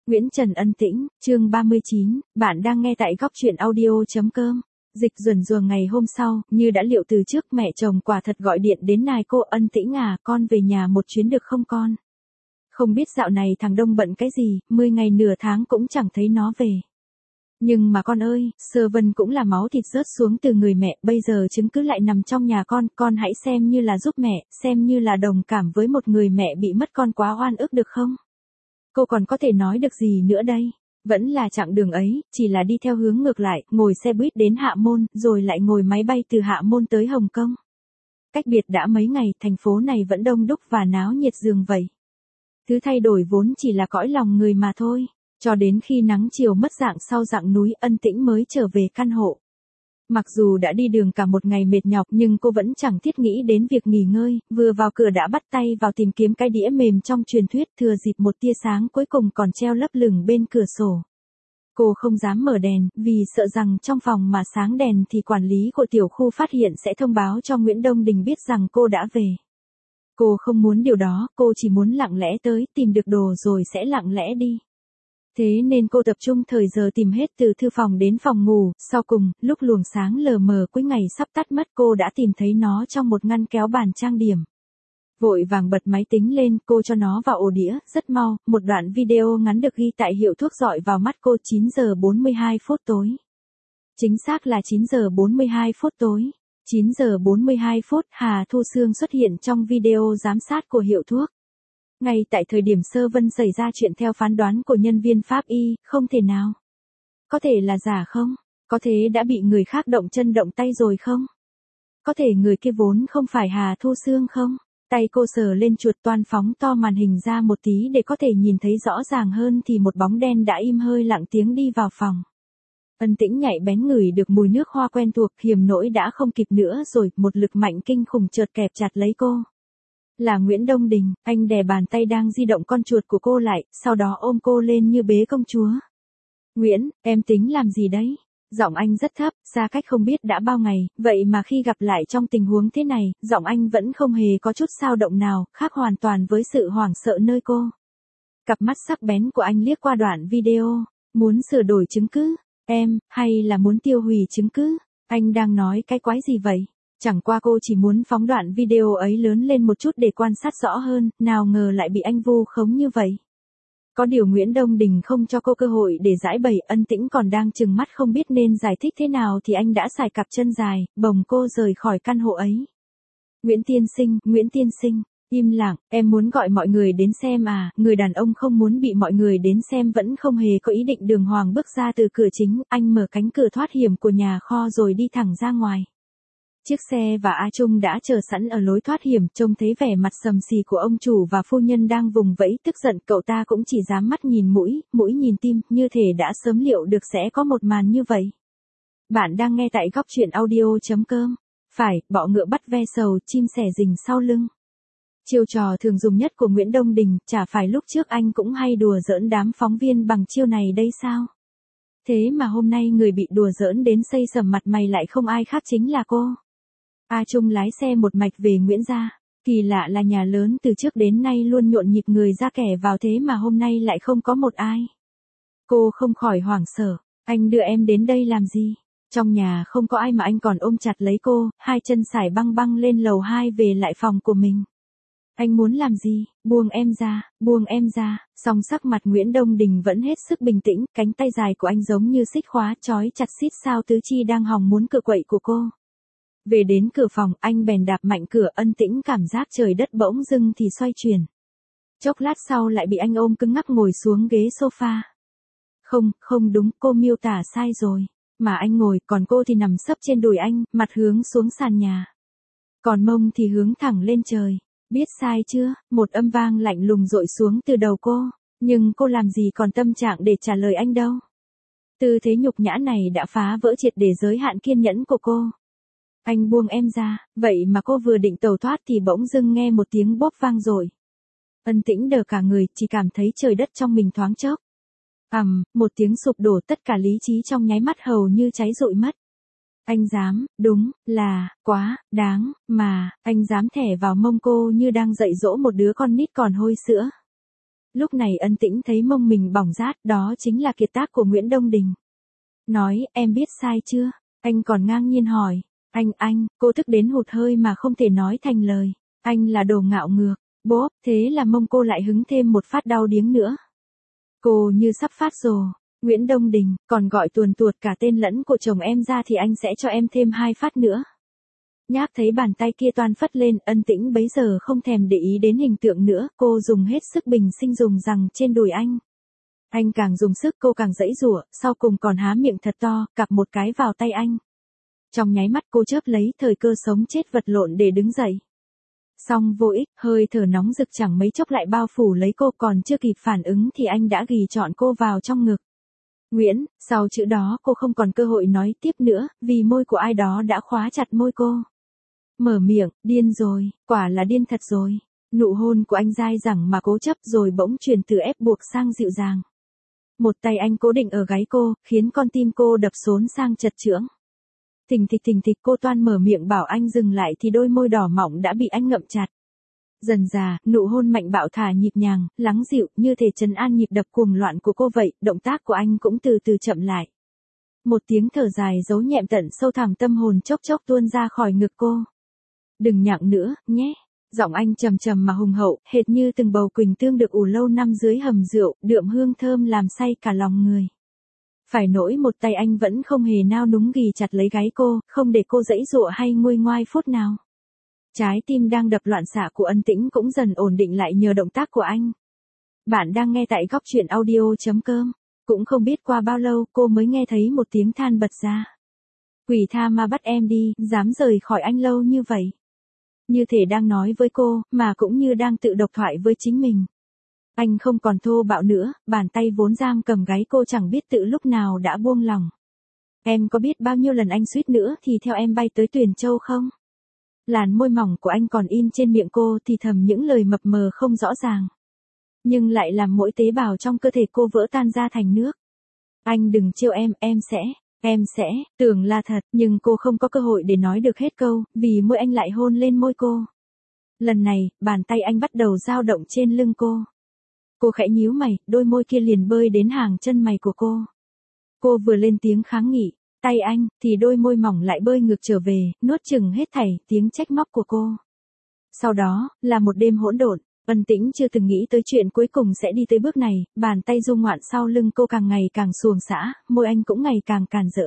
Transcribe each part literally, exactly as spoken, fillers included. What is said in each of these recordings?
Nguyễn Trần Ân Tĩnh, chương ba mươi chín, bạn đang nghe tại góc truyện audio.com. Dịch Duẩn Duồng ngày hôm sau, như đã liệu từ trước, mẹ chồng quả thật gọi điện đến nài cô: Ân Tĩnh à, con về nhà một chuyến được không con? Không biết dạo này thằng Đông bận cái gì, mười ngày nửa tháng cũng chẳng thấy nó về. Nhưng mà con ơi, Sơ Vân cũng là máu thịt rớt xuống từ người mẹ, bây giờ chứng cứ lại nằm trong nhà con, con hãy xem như là giúp mẹ, xem như là đồng cảm với một người mẹ bị mất con quá oan ức được không? Cô còn có thể nói được gì nữa đây? Vẫn là chặng đường ấy, chỉ là đi theo hướng ngược lại, ngồi xe buýt đến Hạ Môn, rồi lại ngồi máy bay từ Hạ Môn tới Hồng Kông. Cách biệt đã mấy ngày, thành phố này vẫn đông đúc và náo nhiệt dường vậy. Thứ thay đổi vốn chỉ là cõi lòng người mà thôi. Cho đến khi nắng chiều mất dạng sau dặng núi, Ân Tĩnh mới trở về căn hộ. Mặc dù đã đi đường cả một ngày mệt nhọc nhưng cô vẫn chẳng thiết nghĩ đến việc nghỉ ngơi, vừa vào cửa đã bắt tay vào tìm kiếm cái đĩa mềm trong truyền thuyết, thừa dịp một tia sáng cuối cùng còn treo lấp lửng bên cửa sổ. Cô không dám mở đèn, vì sợ rằng trong phòng mà sáng đèn thì quản lý của tiểu khu phát hiện sẽ thông báo cho Nguyễn Đông Đình biết rằng cô đã về. Cô không muốn điều đó, cô chỉ muốn lặng lẽ tới, tìm được đồ rồi sẽ lặng lẽ đi. Thế nên cô tập trung thời giờ tìm hết từ thư phòng đến phòng ngủ, sau cùng, lúc luồng sáng lờ mờ cuối ngày sắp tắt mất, cô đã tìm thấy nó trong một ngăn kéo bàn trang điểm. Vội vàng bật máy tính lên, cô cho nó vào ổ đĩa, rất mau, một đoạn video ngắn được ghi tại hiệu thuốc dọi vào mắt cô. Chín giờ bốn mươi hai phút tối. Chính xác là chín giờ bốn mươi hai phút tối. chín giờ bốn mươi hai phút, Hà Thu Sương xuất hiện trong video giám sát của hiệu thuốc. Ngay tại thời điểm Sơ Vân xảy ra chuyện, theo phán đoán của nhân viên pháp y, không thể nào. Có thể là giả không? Có thể đã bị người khác động chân động tay rồi không? Có thể người kia vốn không phải Hà Thu Sương không? Tay cô sờ lên chuột, toan phóng to màn hình ra một tí để có thể nhìn thấy rõ ràng hơn thì một bóng đen đã im hơi lặng tiếng đi vào phòng. Ân Tĩnh nhạy bén ngửi được mùi nước hoa quen thuộc, hiểm nỗi đã không kịp nữa rồi, một lực mạnh kinh khủng chợt kẹp chặt lấy cô. Là Nguyễn Đông Đình, anh đè bàn tay đang di động con chuột của cô lại, sau đó ôm cô lên như bế công chúa. Nguyễn, em tính làm gì đấy? Giọng anh rất thấp, xa cách không biết đã bao ngày, vậy mà khi gặp lại trong tình huống thế này, giọng anh vẫn không hề có chút dao động nào, khác hoàn toàn với sự hoảng sợ nơi cô. Cặp mắt sắc bén của anh liếc qua đoạn video, muốn sửa đổi chứng cứ, em, hay là muốn tiêu hủy chứng cứ? Anh đang nói cái quái gì vậy? Chẳng qua cô chỉ muốn phóng đoạn video ấy lớn lên một chút để quan sát rõ hơn, nào ngờ lại bị anh vu khống như vậy. Có điều Nguyễn Đông Đình không cho cô cơ hội để giải bày, Ân Tĩnh còn đang trừng mắt không biết nên giải thích thế nào thì anh đã xài cặp chân dài, bồng cô rời khỏi căn hộ ấy. Nguyễn tiên sinh, Nguyễn tiên sinh, im lặng, em muốn gọi mọi người đến xem à? Người đàn ông không muốn bị mọi người đến xem vẫn không hề có ý định đường hoàng bước ra từ cửa chính, anh mở cánh cửa thoát hiểm của nhà kho rồi đi thẳng ra ngoài. Chiếc xe và A Trung đã chờ sẵn ở lối thoát hiểm, trông thấy vẻ mặt sầm xì của ông chủ và phu nhân đang vùng vẫy tức giận, cậu ta cũng chỉ dám mắt nhìn mũi, mũi nhìn tim, như thể đã sớm liệu được sẽ có một màn như vậy. Bạn đang nghe tại góc truyện audio.com. Phải, bọ ngựa bắt ve sầu, chim sẻ rình sau lưng. Chiêu trò thường dùng nhất của Nguyễn Đông Đình, chả phải lúc trước anh cũng hay đùa giỡn đám phóng viên bằng chiêu này đây sao? Thế mà hôm nay người bị đùa giỡn đến xây sầm mặt mày lại không ai khác chính là cô. A Trung lái xe một mạch về Nguyễn gia. Kỳ lạ là nhà lớn từ trước đến nay luôn nhộn nhịp người ra kẻ vào, thế mà hôm nay lại không có một ai. Cô không khỏi hoảng sợ. Anh đưa em đến đây làm gì? Trong nhà không có ai mà anh còn ôm chặt lấy cô, hai chân sải băng băng lên lầu hai về lại phòng của mình. Anh muốn làm gì? Buông em ra, buông em ra. Song sắc mặt Nguyễn Đông Đình vẫn hết sức bình tĩnh, cánh tay dài của anh giống như xích khóa trói chặt xít sao tứ chi đang hòng muốn cựa quậy của cô. Về đến cửa phòng, anh bèn đạp mạnh cửa. Ân Tĩnh cảm giác trời đất bỗng dưng thì xoay chuyển. Chốc lát sau lại bị anh ôm cứng ngắc ngồi xuống ghế sofa. Không, không đúng, cô miêu tả sai rồi. Mà anh ngồi, còn cô thì nằm sấp trên đùi anh, mặt hướng xuống sàn nhà. Còn mông thì hướng thẳng lên trời. Biết sai chưa? Một âm vang lạnh lùng dội xuống từ đầu cô. Nhưng cô làm gì còn tâm trạng để trả lời anh đâu. Tư thế nhục nhã này đã phá vỡ triệt để giới hạn kiên nhẫn của cô. Anh buông em ra, vậy mà cô vừa định tẩu thoát thì bỗng dưng nghe một tiếng bốp vang rồi. Ân Tĩnh đờ cả người, chỉ cảm thấy trời đất trong mình thoáng chốc. Ầm, um, một tiếng sụp đổ, tất cả lý trí trong nháy mắt hầu như cháy rụi mất. Anh dám, đúng, là, quá, đáng, mà, anh dám thẻ vào mông cô như đang dạy dỗ một đứa con nít còn hôi sữa. Lúc này Ân Tĩnh thấy mông mình bỏng rát, đó chính là kiệt tác của Nguyễn Đông Đình. Nói, em biết sai chưa? Anh còn ngang nhiên hỏi. Anh, anh, cô tức đến hụt hơi mà không thể nói thành lời. Anh là đồ ngạo ngược. Bố, thế là mông cô lại hứng thêm một phát đau điếng nữa. Cô như sắp phát rồ. Nguyễn Đông Đình, còn gọi tuồn tuột cả tên lẫn của chồng em ra thì anh sẽ cho em thêm hai phát nữa. Nhác thấy bàn tay kia toan phất lên, Ân Tĩnh bấy giờ không thèm để ý đến hình tượng nữa, cô dùng hết sức bình sinh dùng rằng trên đùi anh. Anh càng dùng sức cô càng giãy giụa, sau cùng còn há miệng thật to, cặp một cái vào tay anh. Trong nháy mắt cô chớp lấy thời cơ sống chết vật lộn để đứng dậy. Xong vô ích, hơi thở nóng rực chẳng mấy chốc lại bao phủ lấy cô, còn chưa kịp phản ứng thì anh đã ghì trọn cô vào trong ngực. Nguyễn, sau chữ đó cô không còn cơ hội nói tiếp nữa, vì môi của ai đó đã khóa chặt môi cô. Mở miệng, điên rồi, quả là điên thật rồi. Nụ hôn của anh dai dẳng mà cố chấp rồi bỗng chuyển từ ép buộc sang dịu dàng. Một tay anh cố định ở gáy cô, khiến con tim cô đập xốn sang chật chưỡng. Thình thịch thình thịch cô toan mở miệng bảo anh dừng lại thì đôi môi đỏ mọng đã bị anh ngậm chặt. Dần dà, nụ hôn mạnh bạo thả nhịp nhàng, lắng dịu, như thể trấn an nhịp đập cuồng loạn của cô vậy, động tác của anh cũng từ từ chậm lại. Một tiếng thở dài giấu nhẹm tận sâu thẳm tâm hồn chốc chốc tuôn ra khỏi ngực cô. Đừng nhặng nữa, nhé. Giọng anh trầm trầm mà hùng hậu, hệt như từng bầu quỳnh tương được ủ lâu năm dưới hầm rượu, đượm hương thơm làm say cả lòng người. Phải nỗi một tay anh vẫn không hề nao núng ghì chặt lấy gáy cô, không để cô giãy giụa hay nguôi ngoai phút nào. Trái tim đang đập loạn xạ của Ân Tĩnh cũng dần ổn định lại nhờ động tác của anh. Bạn đang nghe tại góc truyện audio chấm com. Cũng không biết qua bao lâu cô mới nghe thấy một tiếng than bật ra. Quỷ tha ma bắt em đi, dám rời khỏi anh lâu như vậy. Như thể đang nói với cô, mà cũng như đang tự độc thoại với chính mình. Anh không còn thô bạo nữa, bàn tay vốn giam cầm gáy cô chẳng biết tự lúc nào đã buông lòng. Em có biết bao nhiêu lần anh suýt nữa thì theo em bay tới Tuyền Châu không? Làn môi mỏng của anh còn in trên miệng cô thì thầm những lời mập mờ không rõ ràng. Nhưng lại làm mỗi tế bào trong cơ thể cô vỡ tan ra thành nước. Anh đừng trêu em, em sẽ, em sẽ, tưởng là thật, nhưng cô không có cơ hội để nói được hết câu, vì môi anh lại hôn lên môi cô. Lần này, bàn tay anh bắt đầu dao động trên lưng cô. Cô khẽ nhíu mày, đôi môi kia liền bơi đến hàng chân mày của cô. Cô vừa lên tiếng kháng nghị, tay anh, thì đôi môi mỏng lại bơi ngược trở về, nuốt chửng hết thảy tiếng trách móc của cô. Sau đó, là một đêm hỗn độn, Ân Tĩnh chưa từng nghĩ tới chuyện cuối cùng sẽ đi tới bước này, bàn tay du ngoạn sau lưng cô càng ngày càng xuồng xã, môi anh cũng ngày càng càn rỡ.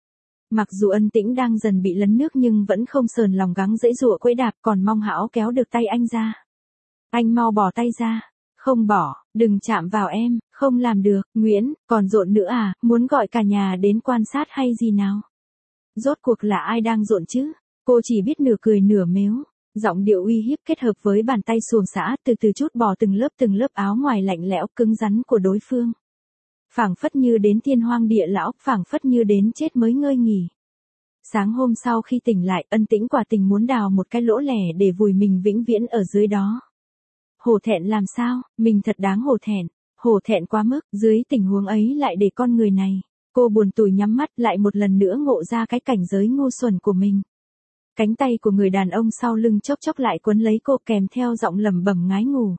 Mặc dù Ân Tĩnh đang dần bị lấn nước nhưng vẫn không sờn lòng gắng giãy giụa quẫy đạp, còn mong hão kéo được tay anh ra. Anh mau bỏ tay ra. Không bỏ, đừng chạm vào em, không làm được, Nguyễn, còn rộn nữa à, muốn gọi cả nhà đến quan sát hay gì nào? Rốt cuộc là ai đang rộn chứ? Cô chỉ biết nửa cười nửa mếu, giọng điệu uy hiếp kết hợp với bàn tay xuồng xã từ từ chút bỏ từng lớp từng lớp áo ngoài lạnh lẽo cứng rắn của đối phương. Phảng phất như đến thiên hoang địa lão, phảng phất như đến chết mới ngơi nghỉ. Sáng hôm sau khi tỉnh lại, Ân Tĩnh quả tình muốn đào một cái lỗ lẻ để vùi mình vĩnh viễn ở dưới đó. Hổ thẹn làm sao, mình thật đáng hổ thẹn, hổ thẹn quá mức, dưới tình huống ấy lại để con người này. Cô buồn tủi nhắm mắt lại một lần nữa ngộ ra cái cảnh giới ngu xuẩn của mình. Cánh tay của người đàn ông sau lưng chốc chốc lại quấn lấy cô kèm theo giọng lẩm bẩm ngái ngủ.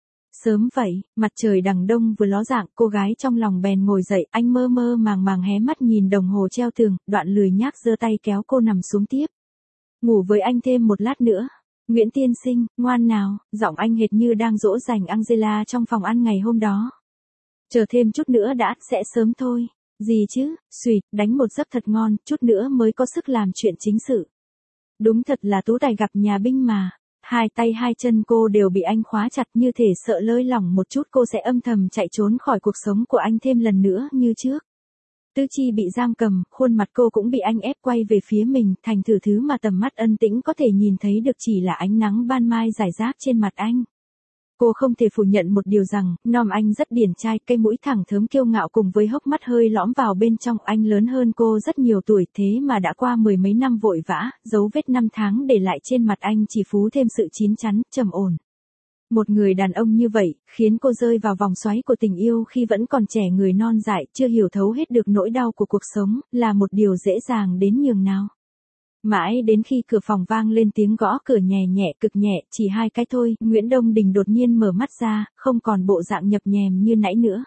Sớm vậy, mặt trời đằng đông vừa ló dạng, cô gái trong lòng bèn ngồi dậy, anh mơ mơ màng màng hé mắt nhìn đồng hồ treo tường, đoạn lười nhác giơ tay kéo cô nằm xuống tiếp. Ngủ với anh thêm một lát nữa. Nguyễn tiên sinh, ngoan nào, giọng anh hệt như đang dỗ dành Angela trong phòng ăn ngày hôm đó. Chờ thêm chút nữa đã, sẽ sớm thôi. Gì chứ, xùyt, đánh một giấc thật ngon, chút nữa mới có sức làm chuyện chính sự. Đúng thật là tú tài gặp nhà binh mà. Hai tay hai chân cô đều bị anh khóa chặt như thể sợ lơi lỏng một chút cô sẽ âm thầm chạy trốn khỏi cuộc sống của anh thêm lần nữa như trước. Tứ chi bị giam cầm, khuôn mặt cô cũng bị anh ép quay về phía mình, thành thử thứ mà tầm mắt Ân Tĩnh có thể nhìn thấy được chỉ là ánh nắng ban mai rải rác trên mặt anh. Cô không thể phủ nhận một điều rằng, nom anh rất điển trai, cây mũi thẳng thớm kiêu ngạo cùng với hốc mắt hơi lõm vào bên trong, anh lớn hơn cô rất nhiều tuổi thế mà đã qua mười mấy năm vội vã, dấu vết năm tháng để lại trên mặt anh chỉ phú thêm sự chín chắn, trầm ổn. Một người đàn ông như vậy, khiến cô rơi vào vòng xoáy của tình yêu khi vẫn còn trẻ người non dại, chưa hiểu thấu hết được nỗi đau của cuộc sống, là một điều dễ dàng đến nhường nào. Mãi đến khi cửa phòng vang lên tiếng gõ cửa nhẹ nhẹ cực nhẹ, chỉ hai cái thôi, Nguyễn Đông Đình đột nhiên mở mắt ra, không còn bộ dạng nhập nhèm như nãy nữa.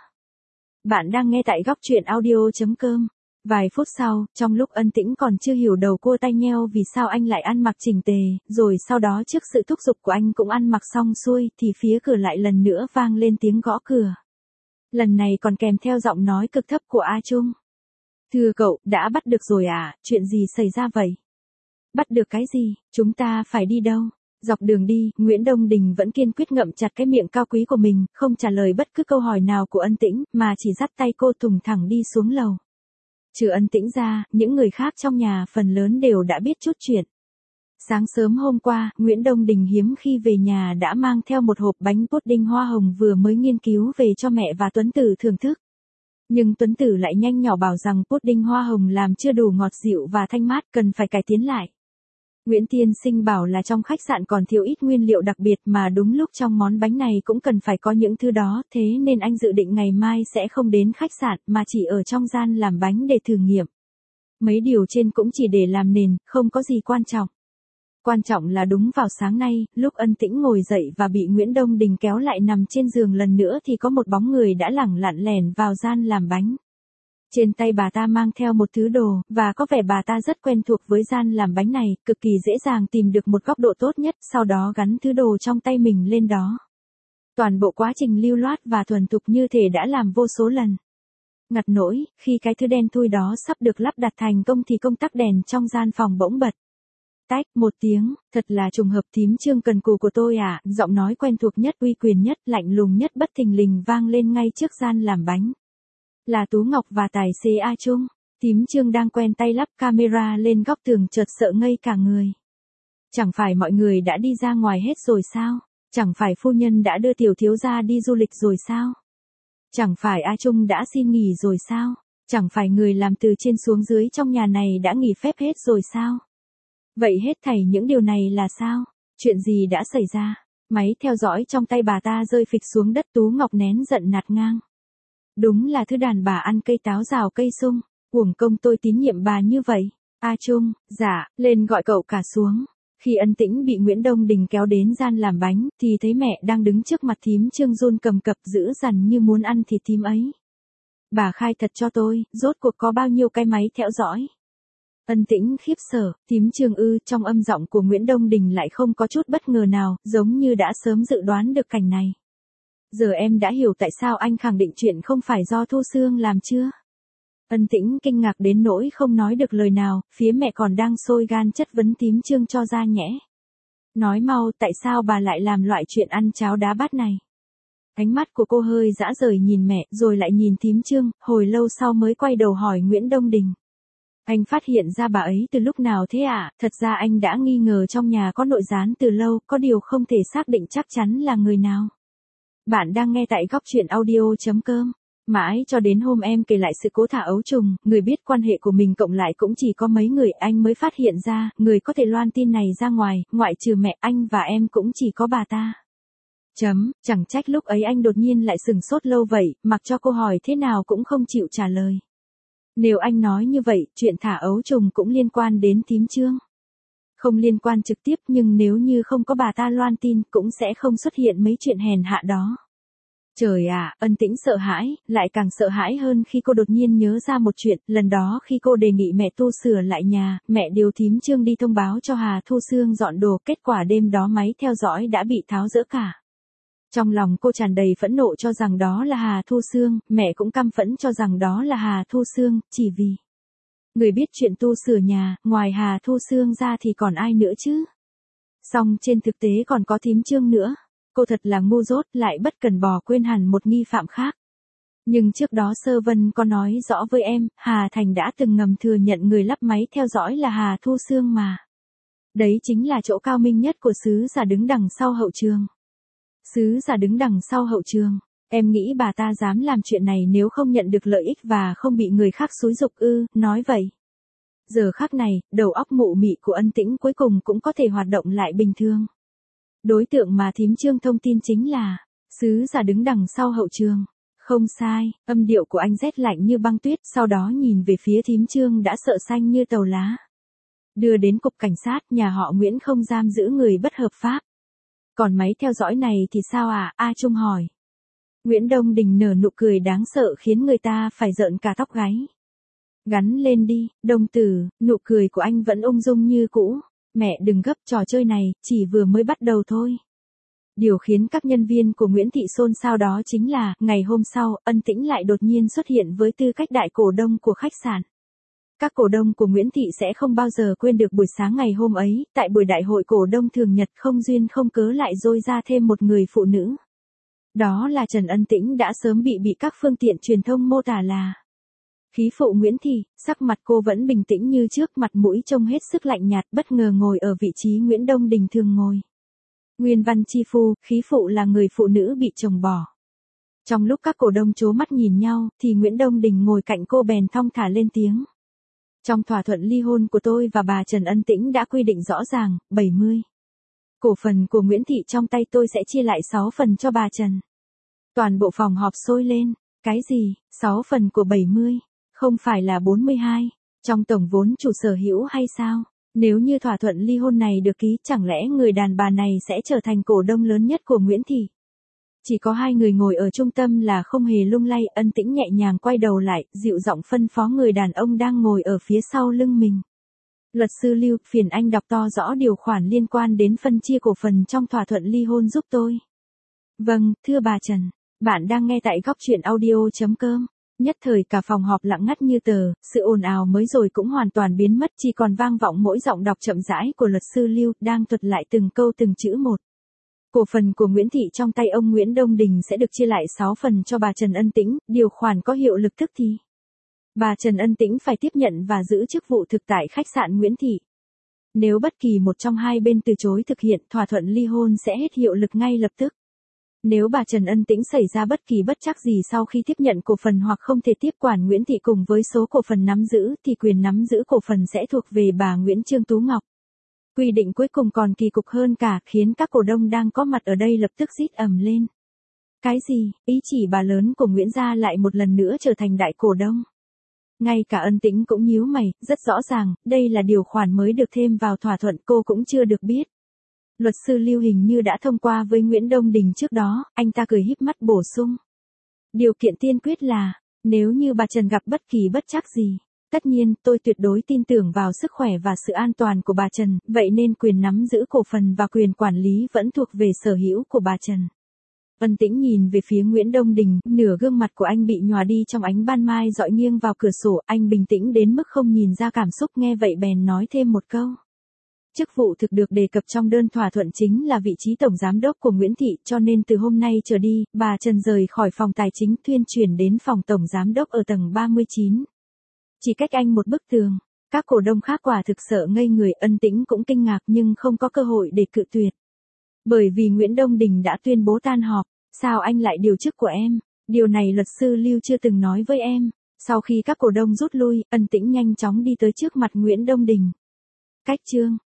Bạn đang nghe tại góc truyện audio.com. Vài phút sau, trong lúc Ân Tĩnh còn chưa hiểu đầu cua tay nheo vì sao anh lại ăn mặc chỉnh tề, rồi sau đó trước sự thúc giục của anh cũng ăn mặc xong xuôi, thì phía cửa lại lần nữa vang lên tiếng gõ cửa. Lần này còn kèm theo giọng nói cực thấp của A Trung. Thưa cậu, đã bắt được rồi à, chuyện gì xảy ra vậy? Bắt được cái gì, chúng ta phải đi đâu? Dọc đường đi, Nguyễn Đông Đình vẫn kiên quyết ngậm chặt cái miệng cao quý của mình, không trả lời bất cứ câu hỏi nào của Ân Tĩnh, mà chỉ dắt tay cô thùng thẳng đi xuống lầu. Trừ Ân Tĩnh ra, những người khác trong nhà phần lớn đều đã biết chút chuyện. Sáng sớm hôm qua, Nguyễn Đông Đình hiếm khi về nhà đã mang theo một hộp bánh pudding hoa hồng vừa mới nghiên cứu về cho mẹ và Tuấn Tử thưởng thức. Nhưng Tuấn Tử lại nhanh nhỏ bảo rằng pudding hoa hồng làm chưa đủ ngọt dịu và thanh mát, cần phải cải tiến lại. Nguyễn Tiên Sinh bảo là trong khách sạn còn thiếu ít nguyên liệu đặc biệt mà đúng lúc trong món bánh này cũng cần phải có những thứ đó, thế nên anh dự định ngày mai sẽ không đến khách sạn mà chỉ ở trong gian làm bánh để thử nghiệm. Mấy điều trên cũng chỉ để làm nền, không có gì quan trọng. Quan trọng là đúng vào sáng nay, lúc Ân Tĩnh ngồi dậy và bị Nguyễn Đông Đình kéo lại nằm trên giường lần nữa thì có một bóng người đã lẳng lặn lẻn vào gian làm bánh. Trên tay bà ta mang theo một thứ đồ, và có vẻ bà ta rất quen thuộc với gian làm bánh này, cực kỳ dễ dàng tìm được một góc độ tốt nhất, sau đó gắn thứ đồ trong tay mình lên đó. Toàn bộ quá trình lưu loát và thuần thục như thể đã làm vô số lần. Ngặt nỗi, khi cái thứ đen thui đó sắp được lắp đặt thành công thì công tắc đèn trong gian phòng bỗng bật. Tách một tiếng, thật là trùng hợp, thím Trương cần cù của tôi à, giọng nói quen thuộc nhất, uy quyền nhất, lạnh lùng nhất bất thình lình vang lên ngay trước gian làm bánh. Là Tú Ngọc và tài xế A Trung. Thím Trương đang quen tay lắp camera lên góc tường chợt sợ ngây cả người. Chẳng phải mọi người đã đi ra ngoài hết rồi sao? Chẳng phải phu nhân đã đưa tiểu thiếu gia đi du lịch rồi sao? Chẳng phải A Trung đã xin nghỉ rồi sao? Chẳng phải người làm từ trên xuống dưới trong nhà này đã nghỉ phép hết rồi sao? Vậy hết thảy những điều này là sao? Chuyện gì đã xảy ra? Máy theo dõi trong tay bà ta rơi phịch xuống đất, Tú Ngọc nén giận nạt ngang. Đúng là thứ đàn bà ăn cây táo rào cây sung, uổng công tôi tín nhiệm bà như vậy. A Trung, dạ, lên gọi cậu cả xuống. Khi Ân Tĩnh bị Nguyễn Đông Đình kéo đến gian làm bánh, thì thấy mẹ đang đứng trước mặt thím Trương run cầm cập dữ dằn như muốn ăn thịt thím ấy. Bà khai thật cho tôi, rốt cuộc có bao nhiêu cái máy theo dõi? Ân Tĩnh khiếp sợ, thím Trương ư, trong âm giọng của Nguyễn Đông Đình lại không có chút bất ngờ nào, giống như đã sớm dự đoán được cảnh này. Giờ em đã hiểu tại sao anh khẳng định chuyện không phải do Thu Sương làm chưa? Ân Tĩnh kinh ngạc đến nỗi không nói được lời nào, phía mẹ còn đang sôi gan chất vấn thím Trương cho ra nhẽ. Nói mau, tại sao bà lại làm loại chuyện ăn cháo đá bát này? Ánh mắt của cô hơi dã rời nhìn mẹ, rồi lại nhìn thím Trương, hồi lâu sau mới quay đầu hỏi Nguyễn Đông Đình. Anh phát hiện ra bà ấy từ lúc nào thế ạ? À? Thật ra anh đã nghi ngờ trong nhà có nội gián từ lâu, có điều không thể xác định chắc chắn là người nào. Bạn đang nghe tại góc truyện audio.com. Mãi cho đến hôm em kể lại sự cố thả ấu trùng, người biết quan hệ của mình cộng lại cũng chỉ có mấy người, anh mới phát hiện ra, người có thể loan tin này ra ngoài, ngoại trừ mẹ anh và em cũng chỉ có bà ta. Chấm, chẳng trách lúc ấy anh đột nhiên lại sừng sốt lâu vậy, mặc cho cô hỏi thế nào cũng không chịu trả lời. Nếu anh nói như vậy, chuyện thả ấu trùng cũng liên quan đến thím Trương. Không liên quan trực tiếp, nhưng nếu như không có bà ta loan tin cũng sẽ không xuất hiện mấy chuyện hèn hạ đó. Trời ạ, à, Ân Tĩnh sợ hãi, lại càng sợ hãi hơn khi cô đột nhiên nhớ ra một chuyện, lần đó khi cô đề nghị mẹ tu sửa lại nhà, mẹ điều thím Trương đi thông báo cho Hà Thu Sương dọn đồ, kết quả đêm đó máy theo dõi đã bị tháo dỡ cả. Trong lòng cô tràn đầy phẫn nộ cho rằng đó là Hà Thu Sương, mẹ cũng căm phẫn cho rằng đó là Hà Thu Sương, chỉ vì người biết chuyện tu sửa nhà, ngoài Hà Thu Sương ra thì còn ai nữa chứ? Song trên thực tế còn có thím Trương nữa. Cô thật là ngu dốt, lại bất cần bỏ quên hẳn một nghi phạm khác. Nhưng trước đó Sơ Vân có nói rõ với em, Hà Thành đã từng ngầm thừa nhận người lắp máy theo dõi là Hà Thu Sương mà. Đấy chính là chỗ cao minh nhất của sứ giả đứng đằng sau hậu trường. Sứ giả đứng đằng sau hậu trường. Em nghĩ bà ta dám làm chuyện này nếu không nhận được lợi ích và không bị người khác xúi giục ư, nói vậy. Giờ khắc này, đầu óc mụ mị của Ân Tĩnh cuối cùng cũng có thể hoạt động lại bình thường. Đối tượng mà thím Trương thông tin chính là sứ giả đứng đằng sau hậu trường. Không sai, âm điệu của anh rét lạnh như băng tuyết, sau đó nhìn về phía thím Trương đã sợ xanh như tàu lá. đưa đến cục cảnh sát, nhà họ Nguyễn không giam giữ người bất hợp pháp. Còn máy theo dõi này thì sao à? A Trung hỏi. Nguyễn Đông Đình nở nụ cười đáng sợ khiến người ta phải rợn cả tóc gáy. Gắn lên đi, Đông Tử, nụ cười của anh vẫn ung dung như cũ. Mẹ đừng gấp, trò chơi này chỉ vừa mới bắt đầu thôi. Điều khiến các nhân viên của Nguyễn Thị xôn xao đó chính là, ngày hôm sau, Ân Tĩnh lại đột nhiên xuất hiện với tư cách đại cổ đông của khách sạn. Các cổ đông của Nguyễn Thị sẽ không bao giờ quên được buổi sáng ngày hôm ấy, tại buổi đại hội cổ đông thường nhật không duyên không cớ lại dôi ra thêm một người phụ nữ. Đó là Trần Ân Tĩnh đã sớm bị bị các phương tiện truyền thông mô tả là khí phụ Nguyễn Thị, sắc mặt cô vẫn bình tĩnh như trước, mặt mũi trông hết sức lạnh nhạt, bất ngờ ngồi ở vị trí Nguyễn Đông Đình thường ngồi. Nguyên văn chi phu, khí phụ là người phụ nữ bị chồng bỏ. Trong lúc các cổ đông trố mắt nhìn nhau, thì Nguyễn Đông Đình ngồi cạnh cô bèn thong thả lên tiếng. Trong thỏa thuận ly hôn của tôi và bà Trần Ân Tĩnh đã quy định rõ ràng, bảy mươi. Cổ phần của Nguyễn Thị trong tay tôi sẽ chia lại sáu phần cho bà Trần. Toàn bộ phòng họp sôi lên, cái gì, sáu phần của bảy mươi, không phải là bốn mươi hai, trong tổng vốn chủ sở hữu hay sao? Nếu như thỏa thuận ly hôn này được ký, chẳng lẽ người đàn bà này sẽ trở thành cổ đông lớn nhất của Nguyễn Thị? Chỉ có hai người ngồi ở trung tâm là không hề lung lay. Ân Tĩnh nhẹ nhàng quay đầu lại, dịu giọng phân phó người đàn ông đang ngồi ở phía sau lưng mình. Luật sư Lưu, phiền anh đọc to rõ điều khoản liên quan đến phân chia cổ phần trong thỏa thuận ly hôn giúp tôi. Vâng, thưa bà Trần. Bạn đang nghe tại góc truyện audio chấm com. Nhất thời cả phòng họp lặng ngắt như tờ, sự ồn ào mới rồi cũng hoàn toàn biến mất, chỉ còn vang vọng mỗi giọng đọc chậm rãi của luật sư Lưu, đang thuật lại từng câu từng chữ một. Cổ phần của Nguyễn Thị trong tay ông Nguyễn Đông Đình sẽ được chia lại sáu phần cho bà Trần Ân Tĩnh, điều khoản có hiệu lực tức thì bà Trần Ân Tĩnh phải tiếp nhận và giữ chức vụ thực tại khách sạn Nguyễn Thị. Nếu bất kỳ một trong hai bên từ chối thực hiện, thỏa thuận ly hôn sẽ hết hiệu lực ngay lập tức. Nếu bà Trần Ân Tĩnh xảy ra bất kỳ bất trắc gì sau khi tiếp nhận cổ phần hoặc không thể tiếp quản Nguyễn Thị cùng với số cổ phần nắm giữ, thì quyền nắm giữ cổ phần sẽ thuộc về bà Nguyễn Trương Tú Ngọc. Quy định cuối cùng còn kỳ cục hơn cả, khiến các cổ đông đang có mặt ở đây lập tức rít ầm lên. Cái gì, ý chỉ bà lớn của Nguyễn gia lại một lần nữa trở thành đại cổ đông? Ngay cả Ân Tĩnh cũng nhíu mày, rất rõ ràng, đây là điều khoản mới được thêm vào thỏa thuận, cô cũng chưa được biết. Luật sư Lưu hình như đã thông qua với Nguyễn Đông Đình trước đó, anh ta cười híp mắt bổ sung. Điều kiện tiên quyết là, nếu như bà Trần gặp bất kỳ bất trắc gì. Tất nhiên, tôi tuyệt đối tin tưởng vào sức khỏe và sự an toàn của bà Trần, vậy nên quyền nắm giữ cổ phần và quyền quản lý vẫn thuộc về sở hữu của bà Trần. Ân Tĩnh nhìn về phía Nguyễn Đông Đình, nửa gương mặt của anh bị nhòa đi trong ánh ban mai dọi nghiêng vào cửa sổ, anh bình tĩnh đến mức không nhìn ra cảm xúc, nghe vậy bèn nói thêm một câu. Chức vụ thực được đề cập trong đơn thỏa thuận chính là vị trí tổng giám đốc của Nguyễn Thị, cho nên từ hôm nay trở đi, bà Trần rời khỏi phòng tài chính thuyên chuyển đến phòng tổng giám đốc ở tầng ba mươi chín. Chỉ cách anh một bức tường. Các cổ đông khác quả thực sợ ngây người, Ân Tĩnh cũng kinh ngạc nhưng không có cơ hội để cự tuyệt. Bởi vì Nguyễn Đông Đình đã tuyên bố tan họp. Sao anh lại điều chức của em? Điều này luật sư Lưu chưa từng nói với em. Sau khi các cổ đông rút lui, Ân Tĩnh nhanh chóng đi tới trước mặt Nguyễn Đông Đình. Cách chương.